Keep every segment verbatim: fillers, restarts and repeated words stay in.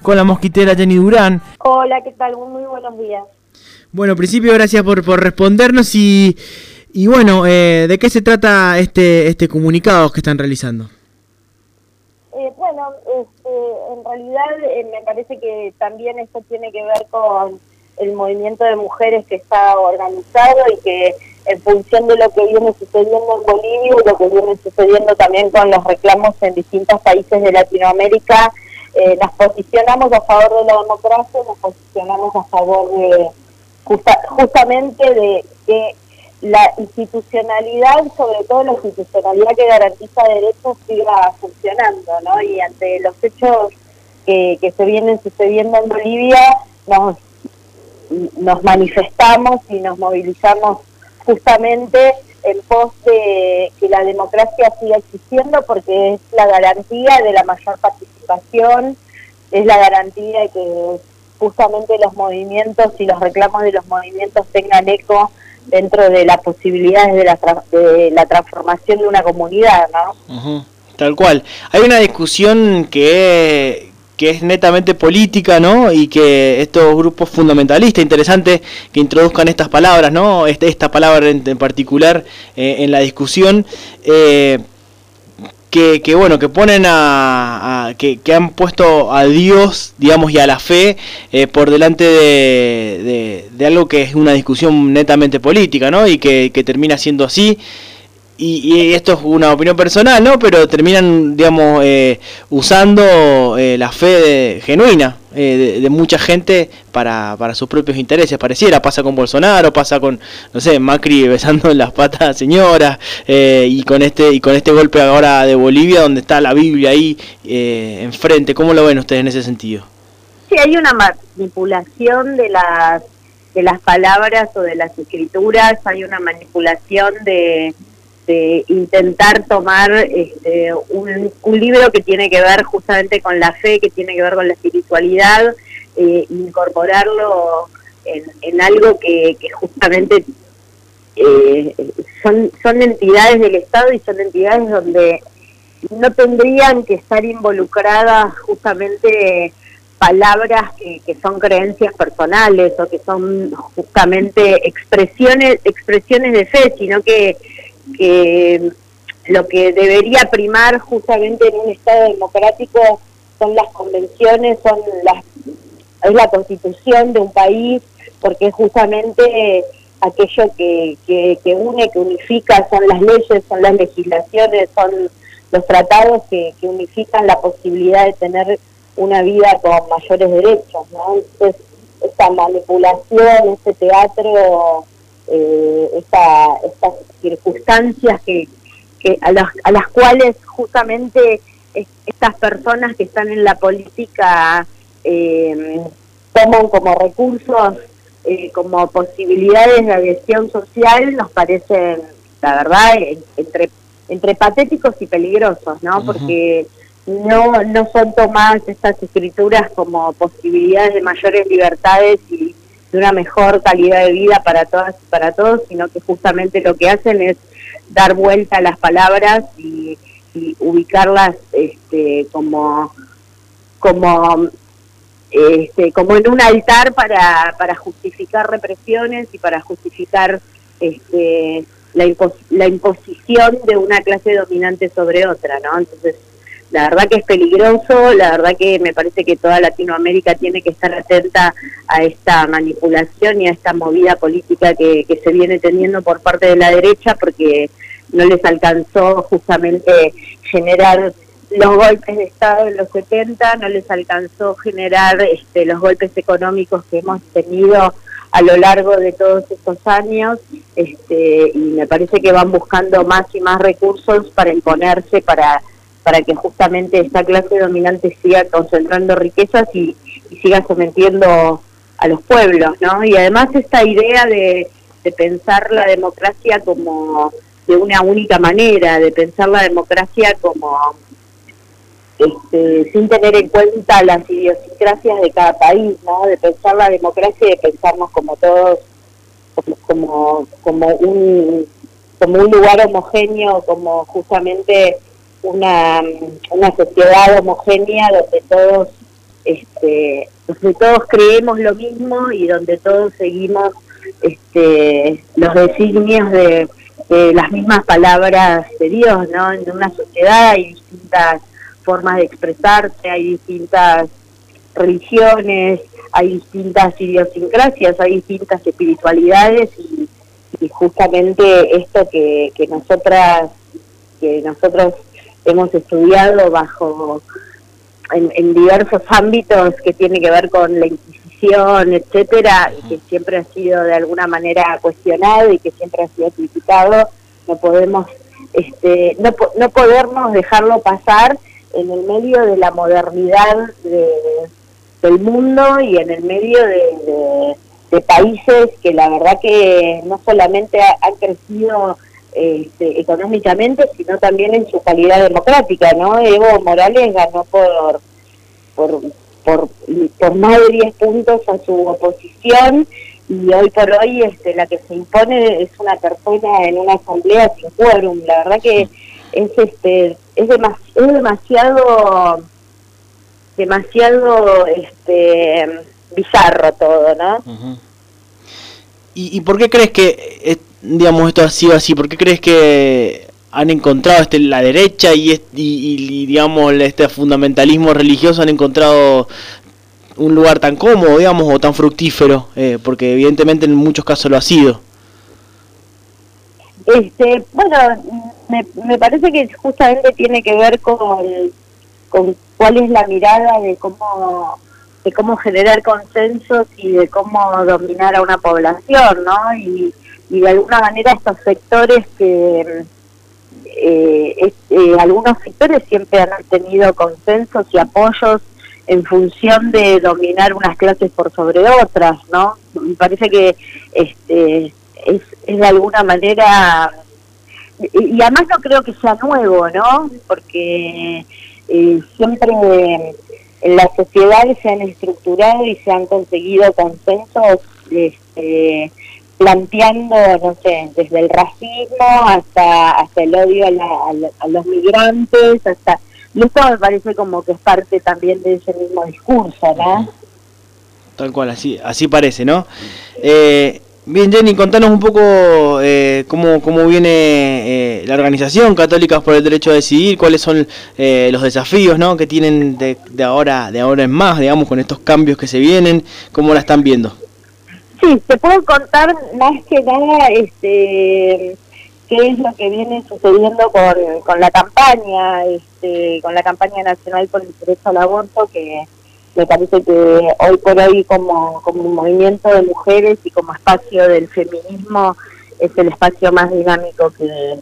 con la mosquitera Jenny Durán. Hola, ¿qué tal? Muy buenos días. Bueno, en principio, gracias por, por respondernos y, y bueno, eh, ¿de qué se trata este, este comunicado que están realizando? Eh, bueno, este, en realidad eh, me parece que también esto tiene que ver con el movimiento de mujeres que está organizado y que en función de lo que viene sucediendo en Bolivia y lo que viene sucediendo también con los reclamos en distintos países de Latinoamérica, eh, nos posicionamos a favor de la democracia, nos posicionamos a favor de justa, justamente de que la institucionalidad, sobre todo la institucionalidad que garantiza derechos, siga funcionando, ¿no? Y ante los hechos que, que se vienen sucediendo en Bolivia, nos, nos manifestamos y nos movilizamos justamente en pos de que la democracia siga existiendo, porque es la garantía de la mayor participación, es la garantía de que justamente los movimientos y los reclamos de los movimientos tengan eco dentro de las posibilidades de la, tra de la transformación de una comunidad, ¿no? Uh-huh. Tal cual. Hay una discusión que, que es netamente política, ¿no? Y que estos grupos fundamentalistas, interesante que introduzcan estas palabras, ¿no? Este, esta palabra en, en particular eh, en la discusión, eh, que, que bueno, que ponen a, a que, que han puesto a Dios, digamos, y a la fe eh, por delante de, de, de algo que es una discusión netamente política, ¿no? Y que, que termina siendo así. Y, y esto es una opinión personal, ¿no? Pero terminan, digamos, eh, usando eh, la fe de, genuina eh, de, de mucha gente para, para sus propios intereses, pareciera. Pasa con Bolsonaro, pasa con, no sé, Macri besando las patas a señoras, eh, y con este y con este golpe ahora de Bolivia, donde está la Biblia ahí eh, enfrente. ¿Cómo lo ven ustedes en ese sentido? Sí, hay una manipulación de las, de las palabras o de las escrituras, hay una manipulación de... de intentar tomar este, un, un libro que tiene que ver justamente con la fe, que tiene que ver con la espiritualidad, eh, incorporarlo en, en algo que, que justamente eh, son, son entidades del Estado y son entidades donde no tendrían que estar involucradas justamente palabras que, que son creencias personales o que son justamente expresiones, expresiones de fe, sino que que lo que debería primar justamente en un Estado democrático son las convenciones, son las es la constitución de un país, porque es justamente aquello que, que, que une, que unifica, son las leyes, son las legislaciones, son los tratados que, que unifican la posibilidad de tener una vida con mayores derechos, ¿no? Entonces, esta manipulación, este teatro... Eh, esta, estas circunstancias que, que a, las, a las cuales justamente es, estas personas que están en la política eh, toman como recursos, eh, como posibilidades de adhesión social, nos parecen, la verdad, entre, entre patéticos y peligrosos, ¿no? Uh-huh. Porque no, no son tomadas estas escrituras como posibilidades de mayores libertades y de una mejor calidad de vida para todas y para todos, sino que justamente lo que hacen es dar vuelta a las palabras y, y ubicarlas este, como como este, como en un altar para, para justificar represiones y para justificar este, la, impos la imposición de una clase dominante sobre otra, ¿no? Entonces, la verdad que es peligroso, la verdad que me parece que toda Latinoamérica tiene que estar atenta a esta manipulación y a esta movida política que, que se viene teniendo por parte de la derecha, porque no les alcanzó justamente generar los golpes de Estado en los setenta, no les alcanzó generar este, los golpes económicos que hemos tenido a lo largo de todos estos años, este, y me parece que van buscando más y más recursos para imponerse, para... para que justamente esta clase dominante siga concentrando riquezas y, y siga sometiendo a los pueblos, ¿no? Y además esta idea de, de pensar la democracia como de una única manera, de pensar la democracia como este, sin tener en cuenta las idiosincrasias de cada país, ¿no? De pensar la democracia y de pensarnos como todos, como, como, como un como un lugar homogéneo, como justamente una, una sociedad homogénea donde todos este, donde todos creemos lo mismo y donde todos seguimos este, los designios de, de las mismas palabras de Dios, ¿no? En una sociedad hay distintas formas de expresarse, hay distintas religiones, hay distintas idiosincrasias, hay distintas espiritualidades y, y justamente esto que, que nosotras, que nosotros hemos estudiado bajo en, en diversos ámbitos que tiene que ver con la Inquisición, etcétera, y que siempre ha sido de alguna manera cuestionado y que siempre ha sido criticado, no podemos, este, no, no podernos dejarlo pasar en el medio de la modernidad de, del mundo y en el medio de, de, de países que la verdad que no solamente ha, han crecido este, económicamente, sino también en su calidad democrática, ¿no? Evo Morales ganó por por, por, por más de diez puntos a su oposición y hoy por hoy este, la que se impone es una persona en una asamblea sin quórum. La verdad que es este es, demas, es demasiado demasiado este bizarro todo, ¿no? Uh-huh. ¿Y, ¿Y por qué crees que eh, digamos esto ha sido así? ¿Por qué crees que han encontrado este la derecha y, y, y digamos este fundamentalismo religioso han encontrado un lugar tan cómodo, digamos, o tan fructífero? Eh, porque evidentemente en muchos casos lo ha sido. Este, bueno, me, me parece que justamente tiene que ver con, con cuál es la mirada de cómo de cómo generar consensos y de cómo dominar a una población, ¿no? Y, y de alguna manera estos sectores que eh, es, eh, algunos sectores siempre han tenido consensos y apoyos en función de dominar unas clases por sobre otras, ¿no? Me parece que este es, es de alguna manera, y, y además no creo que sea nuevo, ¿no? Porque eh, siempre en las sociedades se han estructurado y se han conseguido consensos este, planteando, no sé, desde el racismo hasta hasta el odio a, la, a, la, a los migrantes, hasta... Y esto me parece como que es parte también de ese mismo discurso, ¿no? Tal cual, así así parece, ¿no? Eh, bien, Jenny, contanos un poco eh, cómo, cómo viene eh, la organización Católicas por el Derecho a Decidir, cuáles son eh, los desafíos, ¿no?, que tienen de, de ahora de ahora en más, digamos, con estos cambios que se vienen, ¿cómo la están viendo? Sí, te puedo contar más que nada este qué es lo que viene sucediendo con, con la campaña, este, con la campaña nacional por el derecho al aborto, que me parece que hoy por hoy como, como un movimiento de mujeres y como espacio del feminismo es el espacio más dinámico que,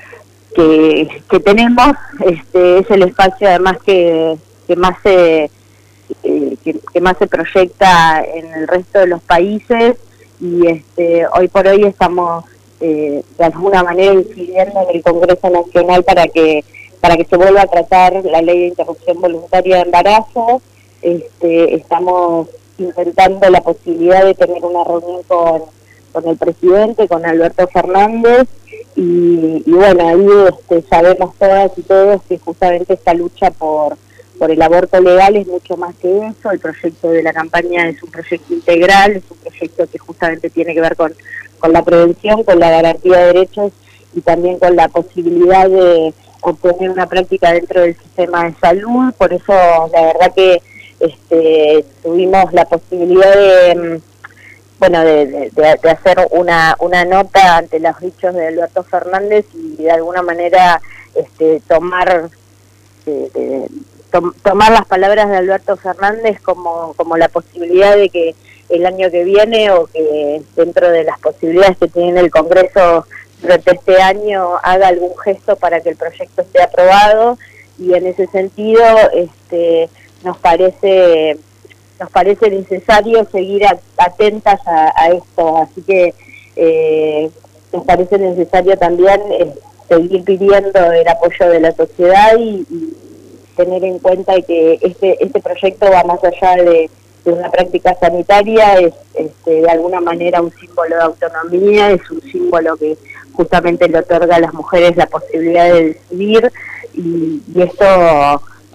que, que tenemos, este, es el espacio además que, que más se eh, que, que más se proyecta en el resto de los países y este, hoy por hoy estamos Eh, de alguna manera incidiendo en el Congreso Nacional para que para que se vuelva a tratar la ley de interrupción voluntaria de embarazo. Este, estamos intentando la posibilidad de tener una reunión con, con el presidente, con Alberto Fernández, y, y bueno, ahí este, sabemos todas y todos que justamente esta lucha por por el aborto legal es mucho más que eso. El proyecto de la campaña es un proyecto integral, es un proyecto que justamente tiene que ver con, con la prevención, con la garantía de derechos y también con la posibilidad de obtener una práctica dentro del sistema de salud. Por eso la verdad que este, tuvimos la posibilidad de, bueno, de, de, de hacer una, una nota ante los dichos de Alberto Fernández y de alguna manera este, tomar... De, de, tomar las palabras de Alberto Fernández como, como la posibilidad de que el año que viene o que dentro de las posibilidades que tiene el Congreso durante este año haga algún gesto para que el proyecto esté aprobado, y en ese sentido este, nos parece nos parece necesario seguir atentas a, a esto, así que eh, nos parece necesario también eh, seguir pidiendo el apoyo de la sociedad y, y tener en cuenta que este este proyecto va más allá de, de una práctica sanitaria, es este, de alguna manera un símbolo de autonomía, es un símbolo que justamente le otorga a las mujeres la posibilidad de decidir, y, y esto nos,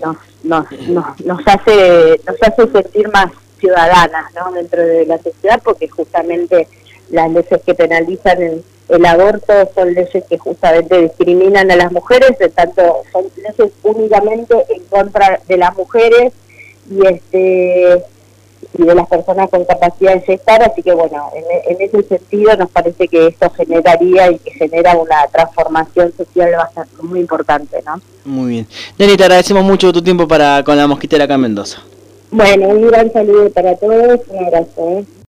nos, nos, nos hace nos hace sentir más ciudadanas, ¿no?, dentro de la sociedad, porque justamente las leyes que penalizan el, el aborto son leyes que justamente discriminan a las mujeres, de tanto son leyes únicamente en contra de las mujeres y este y de las personas con capacidad de gestar, así que bueno, en, en ese sentido nos parece que esto generaría y que genera una transformación social bastante muy importante, ¿no? Muy bien. Jenny, te agradecemos mucho tu tiempo para con la mosquitera acá en Mendoza. Bueno, un gran saludo para todos, un abrazo, ¿eh?